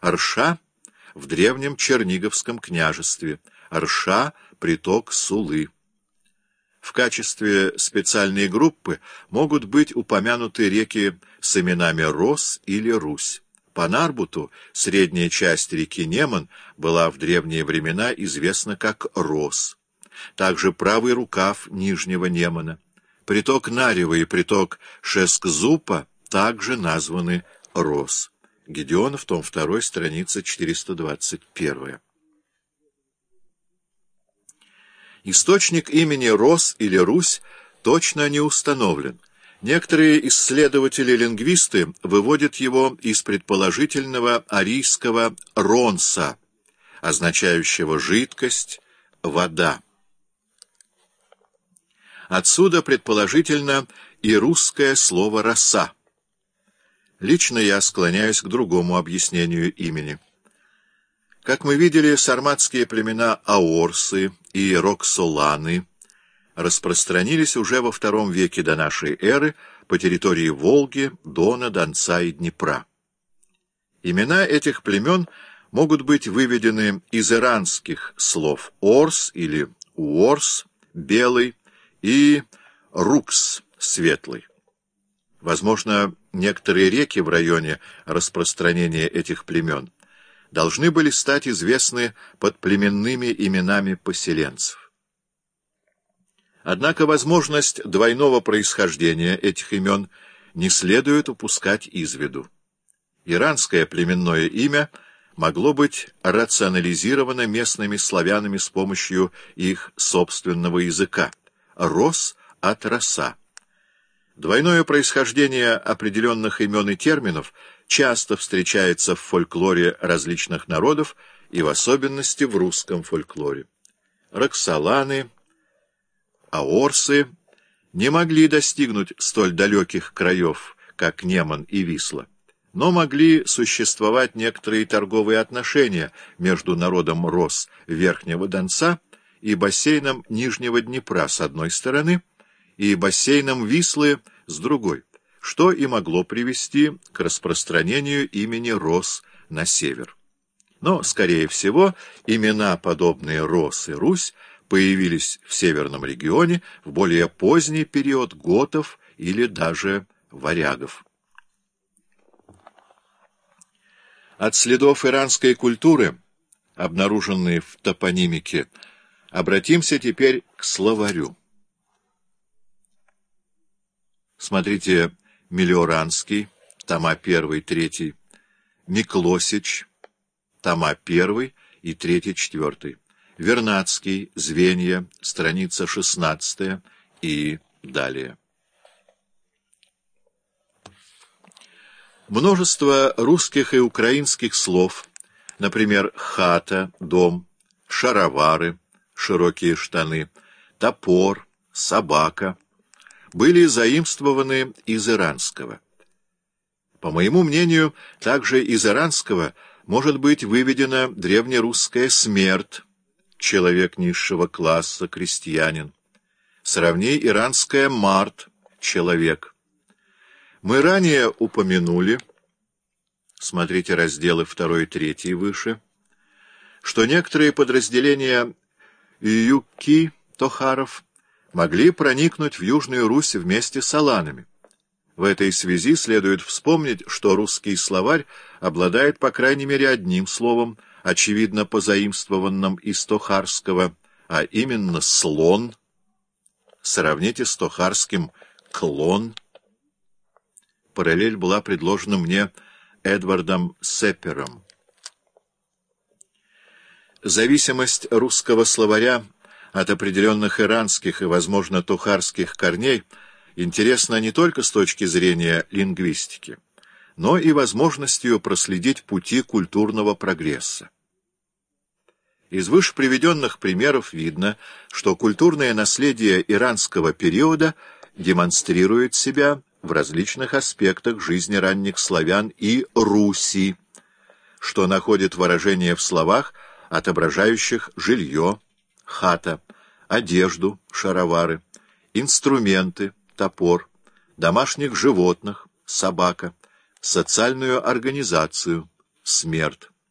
Рша в древнем Черниговском княжестве, Рша — приток Сулы. В качестве специальной группы могут быть упомянуты реки с именами Рос или Русь. По Нарбуту средняя часть реки Неман была в древние времена известна как Рос. Также правый рукав Нижнего Немана. Приток Нарева и приток Шескзупа также названы Рос. Гедеонов, том 2, страница 421. Источник имени Рос или Русь точно не установлен. Некоторые исследователи-лингвисты выводят его из предположительного арийского «ронса», означающего «жидкость», «вода». Отсюда, предположительно, и русское слово «роса». Лично я склоняюсь к другому объяснению имени. Как мы видели, сарматские племена аорсы и роксоланы распространились уже во II веке до нашей эры по территории Волги, Дона, Донца и Днепра. Имена этих племен могут быть выведены из иранских слов «орс» или «уорс» — «белый» и «рукс» — «светлый». Возможно, некоторые реки в районе распространения этих племен должны были стать известны под племенными именами поселенцев. Однако возможность двойного происхождения этих имен не следует упускать из виду. Иранское племенное имя могло быть рационализировано местными славянами с помощью их собственного языка — «рос» от «роса». Двойное происхождение определенных имен и терминов часто встречается в фольклоре различных народов и в особенности в русском фольклоре. Роксоланы, аорсы не могли достигнуть столь далеких краев, как Неман и Висла, но могли существовать некоторые торговые отношения между народом Рос Верхнего Донца и бассейном Нижнего Днепра с одной стороны и бассейном Вислы с другой, что и могло привести к распространению имени Рос на север. Но, скорее всего, имена, подобные Рос и Русь, появились в северном регионе в более поздний период готов или даже варягов. От следов иранской культуры, обнаруженные в топонимике, обратимся теперь к словарю. Смотрите Мелиоранский, тома 1-3, Миклосич, тома 1 и 3-4, Вернадский, Звенья, страница 16 и далее. Множество русских и украинских слов, например, хата, дом, шаровары, широкие штаны, топор, собака, были заимствованы из иранского. По моему мнению, также из иранского может быть выведена древнерусская смерть, человек низшего класса, крестьянин. Сравни иранское март, человек. Мы ранее упомянули, смотрите разделы 2 и 3 выше, что некоторые подразделения юкки, тохаров, могли проникнуть в Южную Русь вместе с аланами. В этой связи следует вспомнить, что русский словарь обладает по крайней мере одним словом, очевидно позаимствованным из тохарского, а именно «слон». Сравните с тохарским «клон». Параллель была предложена мне Эдвардом Сеппером. Зависимость русского словаря от определенных иранских и, возможно, тухарских корней интересна не только с точки зрения лингвистики, но и возможностью проследить пути культурного прогресса. Из выше приведенных примеров видно, что культурное наследие иранского периода демонстрирует себя в различных аспектах жизни ранних славян и Руси, что находит выражение в словах, отображающих жилье, хата, одежду, шаровары, инструменты, топор, домашних животных, собака, социальную организацию, смерть.